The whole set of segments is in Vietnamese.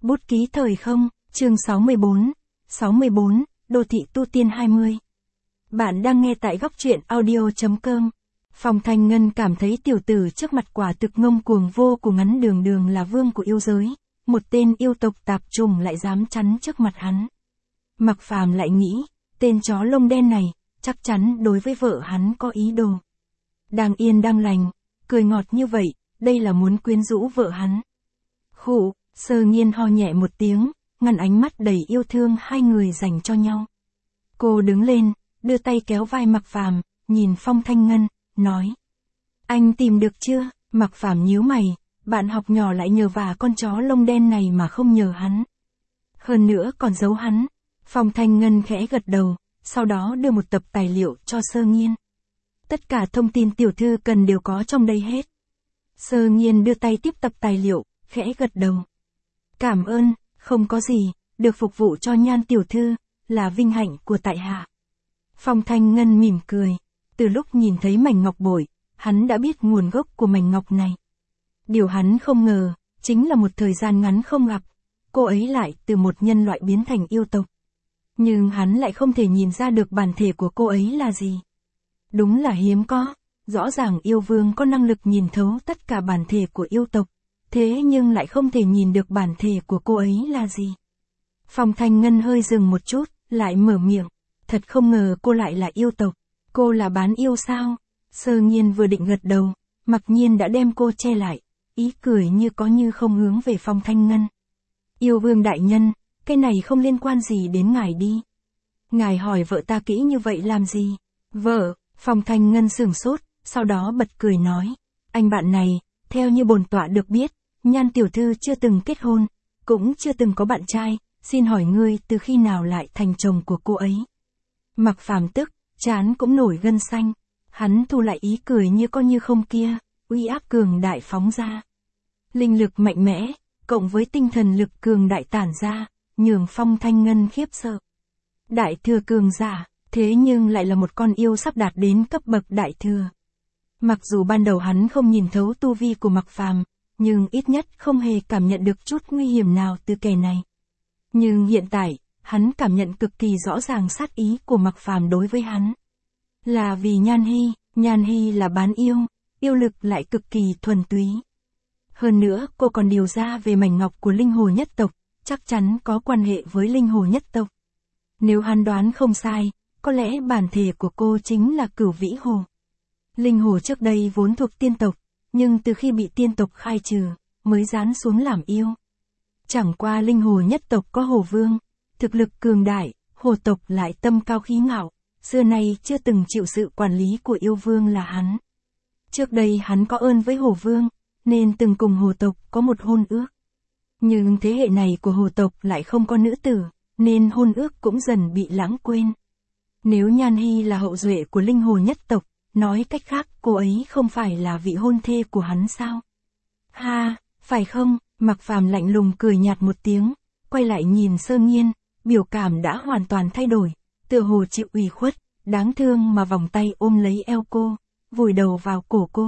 Bút ký thời không, chương 64, Đô thị tu tiên 20. Bạn đang nghe tại góc truyện audio.com. Phong Thanh Ngân cảm thấy tiểu tử trước mặt quả thực ngông cuồng vô cùng, ngắn đường đường là vương của yêu giới, một tên yêu tộc tạp chủng lại dám chắn trước mặt hắn. Mặc Phàm lại nghĩ, tên chó lông đen này, chắc chắn đối với vợ hắn có ý đồ. Đang yên đang lành, cười ngọt như vậy, đây là muốn quyến rũ vợ hắn. Khụ, Sơ Nghiên ho nhẹ một tiếng, ngăn ánh mắt đầy yêu thương hai người dành cho nhau. Cô đứng lên, đưa tay kéo vai Mặc Phàm, nhìn Phong Thanh Ngân, nói. Anh tìm được chưa? Mặc Phàm nhíu mày, bạn học nhỏ lại nhờ vả con chó lông đen này mà không nhờ hắn. Hơn nữa còn giấu hắn. Phong Thanh Ngân khẽ gật đầu, sau đó đưa một tập tài liệu cho Sơ Nghiên. Tất cả thông tin tiểu thư cần đều có trong đây hết. Sơ Nghiên đưa tay tiếp tập tài liệu, khẽ gật đầu. Cảm ơn, không có gì, được phục vụ cho Nhan tiểu thư, là vinh hạnh của tại hạ. Phong Thanh Ngân mỉm cười, từ lúc nhìn thấy mảnh ngọc bội, hắn đã biết nguồn gốc của mảnh ngọc này. Điều hắn không ngờ, chính là một thời gian ngắn không gặp, cô ấy lại từ một nhân loại biến thành yêu tộc. Nhưng hắn lại không thể nhìn ra được bản thể của cô ấy là gì. Đúng là hiếm có, rõ ràng yêu vương có năng lực nhìn thấu tất cả bản thể của yêu tộc, thế nhưng lại không thể nhìn được bản thể của cô ấy là gì. Phong Thanh Ngân hơi dừng một chút, lại mở miệng, thật không ngờ cô lại là yêu tộc, cô là bán yêu sao? Sơ Nghiên vừa định gật đầu, Mặc Nhiên đã đem cô che lại, ý cười như có như không hướng về Phong Thanh Ngân. Yêu vương đại nhân, cái này không liên quan gì đến ngài đi. Ngài hỏi vợ ta kỹ như vậy làm gì? Vợ, Phong Thanh Ngân sửng sốt, sau đó bật cười nói, anh bạn này, theo như bổn tọa được biết, Nhan tiểu thư chưa từng kết hôn, cũng chưa từng có bạn trai, xin hỏi ngươi từ khi nào lại thành chồng của cô ấy? Mặc Phàm tức, trán cũng nổi gân xanh, hắn thu lại ý cười như có như không kia, uy áp cường đại phóng ra. Linh lực mạnh mẽ, cộng với tinh thần lực cường đại tản ra, nhường Phong Thanh Ngân khiếp sợ. Đại thừa cường giả, thế nhưng lại là một con yêu sắp đạt đến cấp bậc đại thừa. Mặc dù ban đầu hắn không nhìn thấu tu vi của Mặc Phàm, nhưng ít nhất không hề cảm nhận được chút nguy hiểm nào từ kẻ này. Nhưng hiện tại, hắn cảm nhận cực kỳ rõ ràng sát ý của Mặc Phàm đối với hắn. Là vì Nhan Hy là bán yêu, yêu lực lại cực kỳ thuần túy. Hơn nữa, cô còn điều ra về mảnh ngọc của linh hồ nhất tộc, chắc chắn có quan hệ với linh hồ nhất tộc. Nếu hắn đoán không sai, có lẽ bản thể của cô chính là Cửu Vĩ Hồ. Linh hồ trước đây vốn thuộc tiên tộc, nhưng từ khi bị tiên tộc khai trừ, mới giáng xuống làm yêu. Chẳng qua linh hồ nhất tộc có hồ vương, thực lực cường đại, hồ tộc lại tâm cao khí ngạo, xưa nay chưa từng chịu sự quản lý của yêu vương là hắn. Trước đây hắn có ơn với hồ vương, nên từng cùng hồ tộc có một hôn ước. Nhưng thế hệ này của hồ tộc lại không có nữ tử, nên hôn ước cũng dần bị lãng quên. Nếu Nhan Hy là hậu duệ của linh hồ nhất tộc, nói cách khác cô ấy không phải là vị hôn thê của hắn sao? Ha, phải không? Mặc Phàm lạnh lùng cười nhạt một tiếng, quay lại nhìn Sơ Nghiên, biểu cảm đã hoàn toàn thay đổi, tựa hồ chịu ủy khuất, đáng thương mà vòng tay ôm lấy eo cô, vùi đầu vào cổ cô.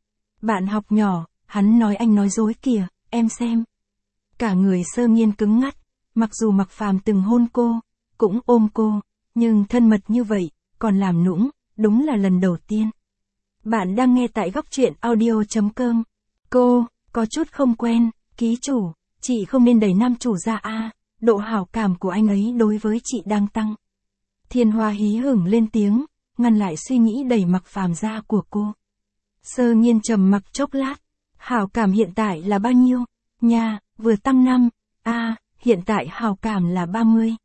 Bạn học nhỏ, hắn nói anh nói dối kìa, em xem. Cả người Sơ Nghiên cứng ngắt, mặc dù Mặc Phàm từng hôn cô, cũng ôm cô, nhưng thân mật như vậy, còn làm nũng, đúng là lần đầu tiên. Bạn đang nghe tại góc truyện audio.com. Cô, có chút không quen, ký chủ, chị không nên đẩy nam chủ ra a, độ hảo cảm của anh ấy đối với chị đang tăng. Thiên Hoa hí hửng lên tiếng, ngăn lại suy nghĩ đẩy Mặc Phàm ra của cô. Sơ Nghiên trầm mặc chốc lát, hảo cảm hiện tại là bao nhiêu? Nha, vừa tăng 5, hiện tại hảo cảm là 30.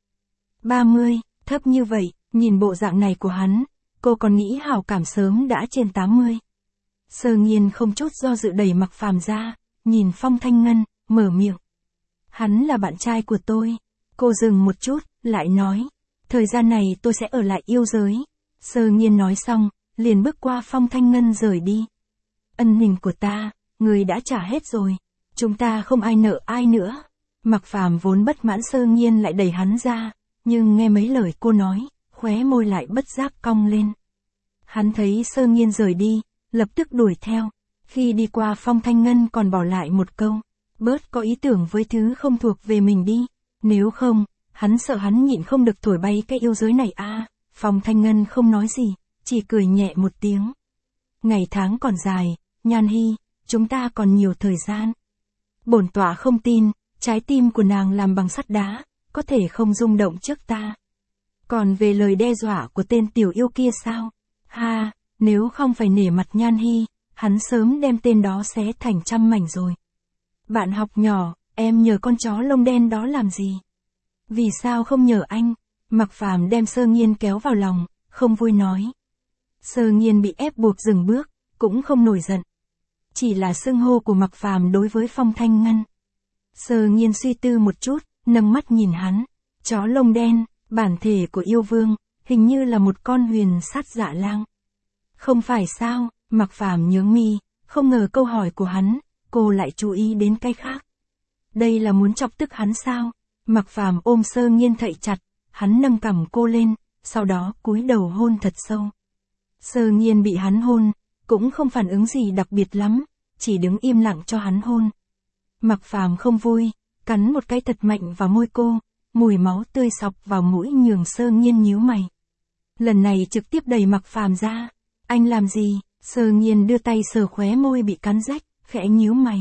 30, thấp như vậy, nhìn bộ dạng này của hắn, cô còn nghĩ hảo cảm sớm đã trên 80. Sơ Nghiên không chút do dự đẩy Mặc Phàm ra, nhìn Phong Thanh Ngân, mở miệng. Hắn là bạn trai của tôi. Cô dừng một chút, lại nói, thời gian này tôi sẽ ở lại yêu giới. Sơ Nghiên nói xong, liền bước qua Phong Thanh Ngân rời đi. Ân tình của ta, người đã trả hết rồi, chúng ta không ai nợ ai nữa. Mặc Phàm vốn bất mãn Sơ Nghiên lại đẩy hắn ra, nhưng nghe mấy lời cô nói, khóe môi lại bất giác cong lên. Hắn thấy Sơ Nghiên rời đi, lập tức đuổi theo, khi đi qua Phong Thanh Ngân còn bỏ lại một câu, Bớt có ý tưởng với thứ không thuộc về mình đi. Nếu không, hắn sợ hắn nhịn không được thổi bay cái yêu giới này à. Phong Thanh Ngân không nói gì, chỉ cười nhẹ một tiếng. Ngày tháng còn dài, Nhan Hy, chúng ta còn nhiều thời gian. Bổn tọa không tin, trái tim của nàng làm bằng sắt đá, có thể không rung động trước ta. Còn về lời đe dọa của tên tiểu yêu kia sao? Ha, nếu không phải nể mặt Nhan Hy, hắn sớm đem tên đó xé thành trăm mảnh rồi. Bạn học nhỏ, em nhờ con chó lông đen đó làm gì? Vì sao không nhờ anh? Mặc Phàm đem Sơ Nghiên kéo vào lòng, không vui nói. Sơ Nghiên bị ép buộc dừng bước, cũng không nổi giận. Chỉ là xưng hô của Mặc Phàm đối với Phong Thanh Ngân. Sơ Nghiên suy tư một chút, nâng mắt nhìn hắn. Chó lông đen, bản thể của yêu vương, hình như là một con huyền sát dạ lang. Không phải sao? Mặc Phàm nhướng mi, không ngờ câu hỏi của hắn, cô lại chú ý đến cái khác. Đây là muốn chọc tức hắn sao? Mặc Phàm ôm Sơ Nghiên thậy chặt, hắn nâng cằm cô lên, sau đó cúi đầu hôn thật sâu. Sơ Nghiên bị hắn hôn, cũng không phản ứng gì đặc biệt lắm, chỉ đứng im lặng cho hắn hôn. Mặc Phàm không vui, cắn một cái thật mạnh vào môi cô, mùi máu tươi xộc vào mũi nhường Sơ Nghiên nhíu mày. Lần này trực tiếp đẩy Mặc Phàm ra. Anh làm gì? Sơ Nghiên đưa tay sờ khóe môi bị cắn rách, khẽ nhíu mày.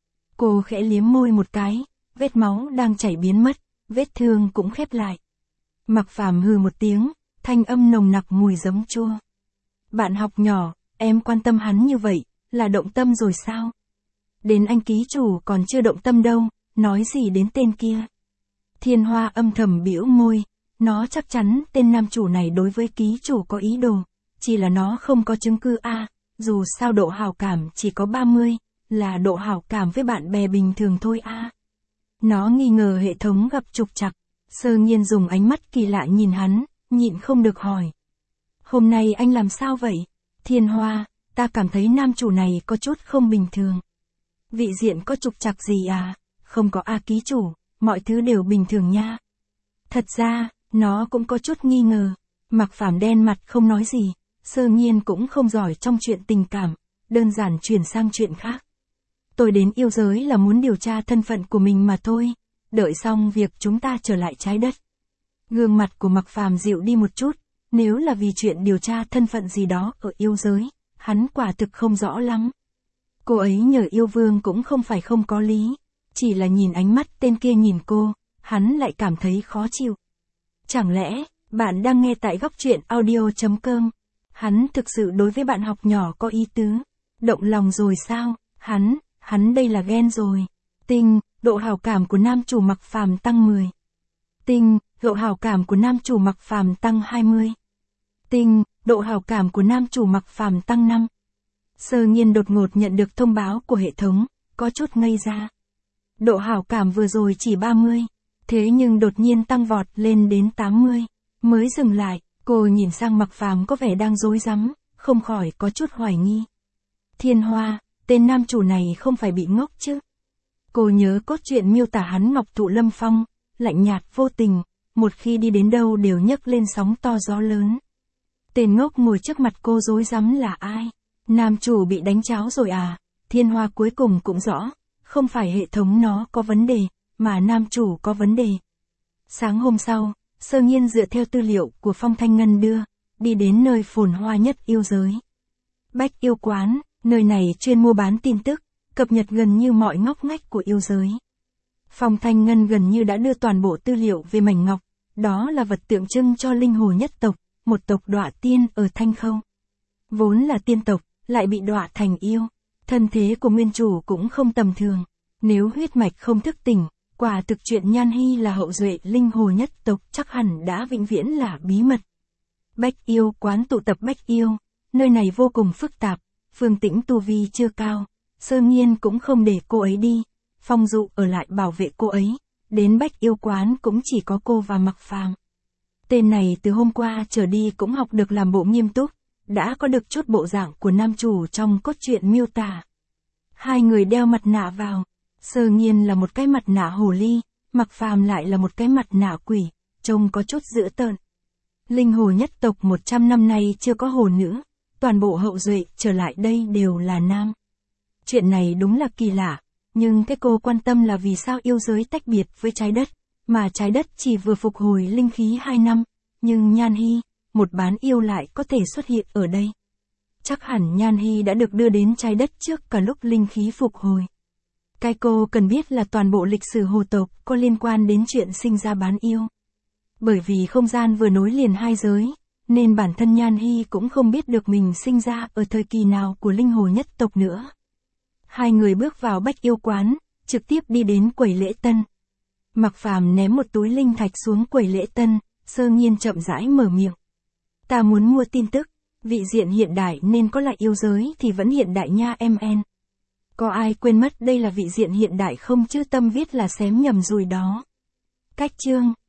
Cô khẽ liếm môi một cái, vết máu đang chảy biến mất, vết thương cũng khép lại. Mặc Phàm hừ một tiếng, thanh âm nồng nặc mùi giấm chua. Bạn học nhỏ, em quan tâm hắn như vậy, là động tâm rồi sao? Đến anh ký chủ còn chưa động tâm đâu, nói gì đến tên kia. Thiên Hoa âm thầm bĩu môi, nó chắc chắn tên nam chủ này đối với ký chủ có ý đồ, chỉ là nó không có chứng cứ a. Dù sao độ hảo cảm chỉ có 30, là độ hảo cảm với bạn bè bình thường thôi a. Nó nghi ngờ hệ thống gặp trục trặc. Sơ Nghiên dùng ánh mắt kỳ lạ nhìn hắn, nhịn không được hỏi. Hôm nay anh làm sao vậy? Thiên Hoa, ta cảm thấy nam chủ này có chút không bình thường. Vị diện có trục trặc gì à? Không có a ký chủ, mọi thứ đều bình thường nha. Thật ra, nó cũng có chút nghi ngờ. Mặc Phàm đen mặt không nói gì, Sơ Nghiên cũng không giỏi trong chuyện tình cảm, đơn giản chuyển sang chuyện khác. Tôi đến yêu giới là muốn điều tra thân phận của mình mà thôi, đợi xong việc chúng ta trở lại trái đất. Gương mặt của Mặc Phàm dịu đi một chút, nếu là vì chuyện điều tra thân phận gì đó ở yêu giới, hắn quả thực không rõ lắm. Cô ấy nhờ yêu vương cũng không phải không có lý, chỉ là nhìn ánh mắt tên kia nhìn cô, hắn lại cảm thấy khó chịu. Chẳng lẽ, bạn đang nghe tại góc truyện audio.com, hắn thực sự đối với bạn học nhỏ có ý tứ, động lòng rồi sao, hắn đây là ghen rồi. Tinh, độ hảo cảm của nam chủ Mặc Phàm tăng 10. Tinh, độ hảo cảm của nam chủ Mặc Phàm tăng 20. Tinh, độ hảo cảm của nam chủ Mặc Phàm tăng 5. Sơ Nghiên đột ngột nhận được thông báo của hệ thống, có chút ngây ra. Độ hảo cảm vừa rồi chỉ 30, thế nhưng đột nhiên tăng vọt lên đến 80, mới dừng lại, cô nhìn sang Mặc Phàm có vẻ đang rối rắm, không khỏi có chút hoài nghi. Thiên Hoa, tên nam chủ này không phải bị ngốc chứ? Cô nhớ cốt truyện miêu tả hắn ngọc thụ lâm phong, lạnh nhạt vô tình, một khi đi đến đâu đều nhấc lên sóng to gió lớn. Tên ngốc ngồi trước mặt cô rối rắm là ai? Nam chủ bị đánh cháo rồi à? Thiên Hoa cuối cùng cũng rõ, không phải hệ thống nó có vấn đề, mà nam chủ có vấn đề. Sáng hôm sau, Sơ Nghiên dựa theo tư liệu của Phong Thanh Ngân đưa, đi đến nơi phồn hoa nhất yêu giới. Bách Yêu Quán, nơi này chuyên mua bán tin tức, cập nhật gần như mọi ngóc ngách của yêu giới. Phong Thanh Ngân gần như đã đưa toàn bộ tư liệu về mảnh ngọc, đó là vật tượng trưng cho linh hồ nhất tộc, một tộc đọa tiên ở Thanh Khâu. Vốn là tiên tộc, lại bị đọa thành yêu. Thân thế của nguyên chủ cũng không tầm thường. Nếu huyết mạch không thức tỉnh, quả thực chuyện Nhan Hy là hậu duệ linh hồ nhất tộc chắc hẳn đã vĩnh viễn là bí mật. Bách Yêu Quán tụ tập bách yêu, nơi này vô cùng phức tạp, Phương Tĩnh tu vi chưa cao, Sơ Nghiên cũng không để cô ấy đi, Phong Dụ ở lại bảo vệ cô ấy, đến Bách Yêu Quán cũng chỉ có cô và Mặc Phàm. Tên này từ hôm qua trở đi cũng học được làm bộ nghiêm túc, đã có được chút bộ dạng của nam chủ trong cốt truyện miêu tả. Hai người đeo mặt nạ vào, Sơ Nghiên là một cái mặt nạ hồ ly, Mặc Phàm lại là một cái mặt nạ quỷ, trông có chút dữ tợn. Linh hồ nhất tộc 100 năm nay chưa có hồ nữ, toàn bộ hậu duệ trở lại đây đều là nam. Chuyện này đúng là kỳ lạ, Nhưng cái cô quan tâm là vì sao yêu giới tách biệt với trái đất, mà trái đất chỉ vừa phục hồi linh khí 2 năm, nhưng Nhan Hy, một bán yêu lại có thể xuất hiện ở đây. Chắc hẳn Nhan Hy đã được đưa đến trái đất trước cả lúc linh khí phục hồi. Cái cô cần biết là toàn bộ lịch sử hồ tộc có liên quan đến chuyện sinh ra bán yêu. Bởi vì không gian vừa nối liền hai giới, nên bản thân Nhan Hy cũng không biết được mình sinh ra ở thời kỳ nào của linh hồ nhất tộc nữa. Hai người bước vào Bách Yêu Quán, trực tiếp đi đến quầy lễ tân. Mạc Phàm ném một túi linh thạch xuống quầy lễ tân, Sơ Nhiên chậm rãi mở miệng. Ta muốn mua tin tức, vị diện hiện đại nên có lại yêu giới thì vẫn hiện đại nha MN. Có ai quên mất đây là vị diện hiện đại không chứ, Tâm viết là xém nhầm rồi đó. Cách chương